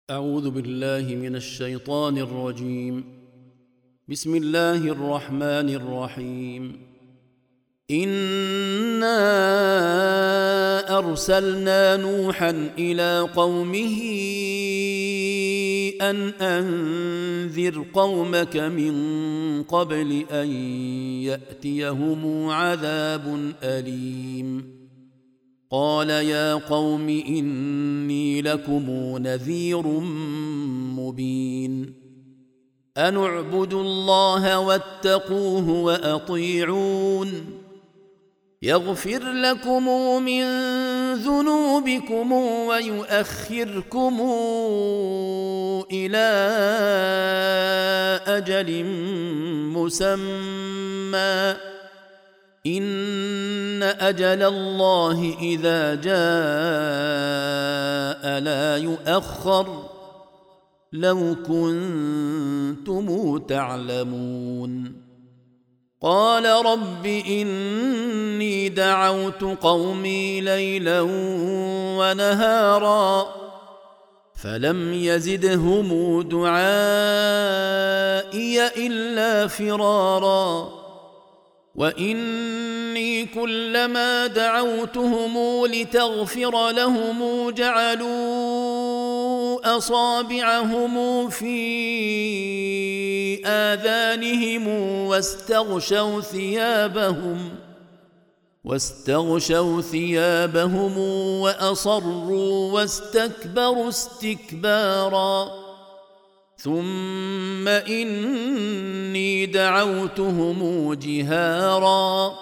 أعوذ بالله من الشيطان الرجيم. بسم الله الرحمن الرحيم. إنا أرسلنا نوحا إلى قومه أن أنذر قومك من قبل أن يأتيهم عذاب أليم. قال يا قوم إني لكم نذير مبين. أن اعبدوا الله واتقوه وأطيعون يغفر لكم من ذنوبكم ويؤخركم إلى أجل مسمى إن أجل الله إذا جاء لا يؤخر لو كنتم تعلمون. قال رب إني دعوت قومي ليلا ونهارا فلم يزدهم دعائي إلا فرارا وإني كلما دعوتهم لتغفر لهم جعلوا أصابعهم في آذانهم واستغشوا ثيابهم وأصروا واستكبروا استكبارا ثم إني دعوتهم جهارا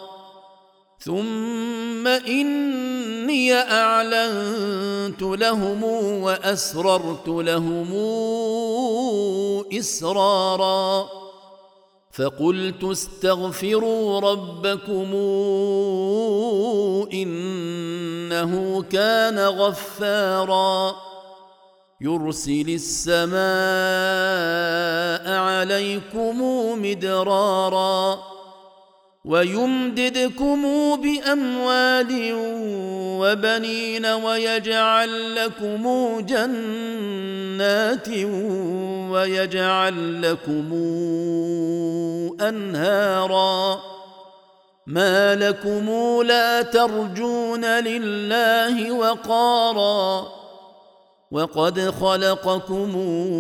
ثم إني أعلنت لهم وأسررت لهم إسرارا فقلت استغفروا ربكم إنه كان غفارا يرسل السماء عليكم مدرارا ويمددكم بأموال وبنين ويجعل لكم جنات ويجعل لكم أنهارا ما لكم لا ترجون لله وقارا وقد خلقكم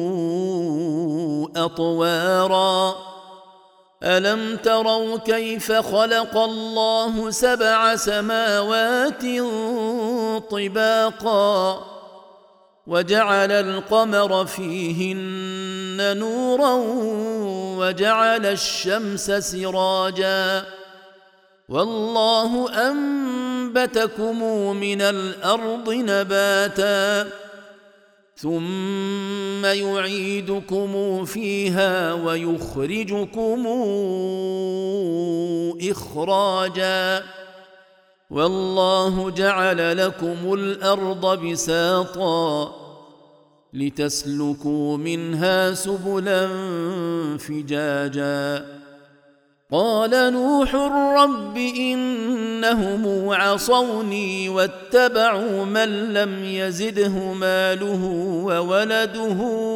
أطوارا ألم تروا كيف خلق الله 7 سماوات طباقا وجعل القمر فيهن نورا وجعل الشمس سراجا والله أنبتكم من الأرض نباتا ثم يعيدكم فيها ويخرجكم إخراجا والله جعل لكم الأرض بساطا لتسلكوا منها سبلا فجاجا قال نوح رب إنهم عصوني واتبعوا من لم يزده ماله وولده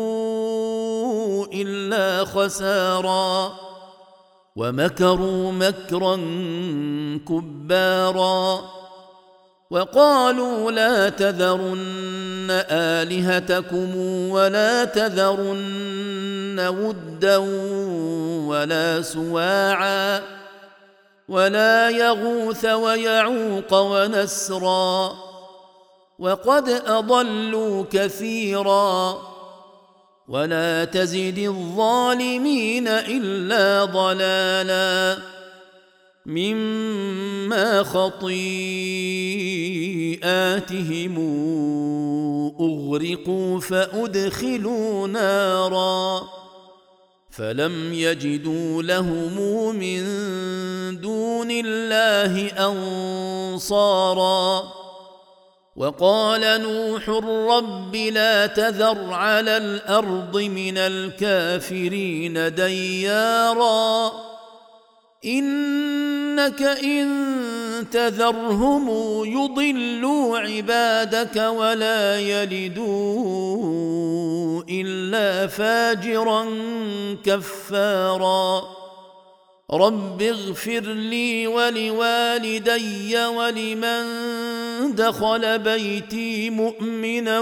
إلا خسارا ومكروا مكرا كبارا وقالوا لا تذرن آلهتكم ولا تذرن ودا ولا سواعا ولا يغوث ويعوق ونسرا وقد أضلوا كثيرا ولا تزد الظالمين إلا ضلالا مما خطيئاتهم أغرقوا فأدخلوا نارا فلم يجدوا لهم من دون الله أنصارا وقال نوح رب لا تذر على الأرض من الكافرين ديارا إنك إن تذرهم يضلوا عبادك ولا يلدون إلا فاجرا كفارا رب اغفر لي ولوالدي ولمن دخل بيتي مؤمنا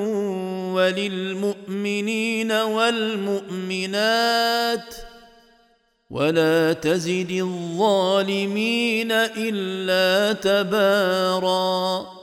وللمؤمنين والمؤمنات ولا تزد الظالمين إلا تباراً.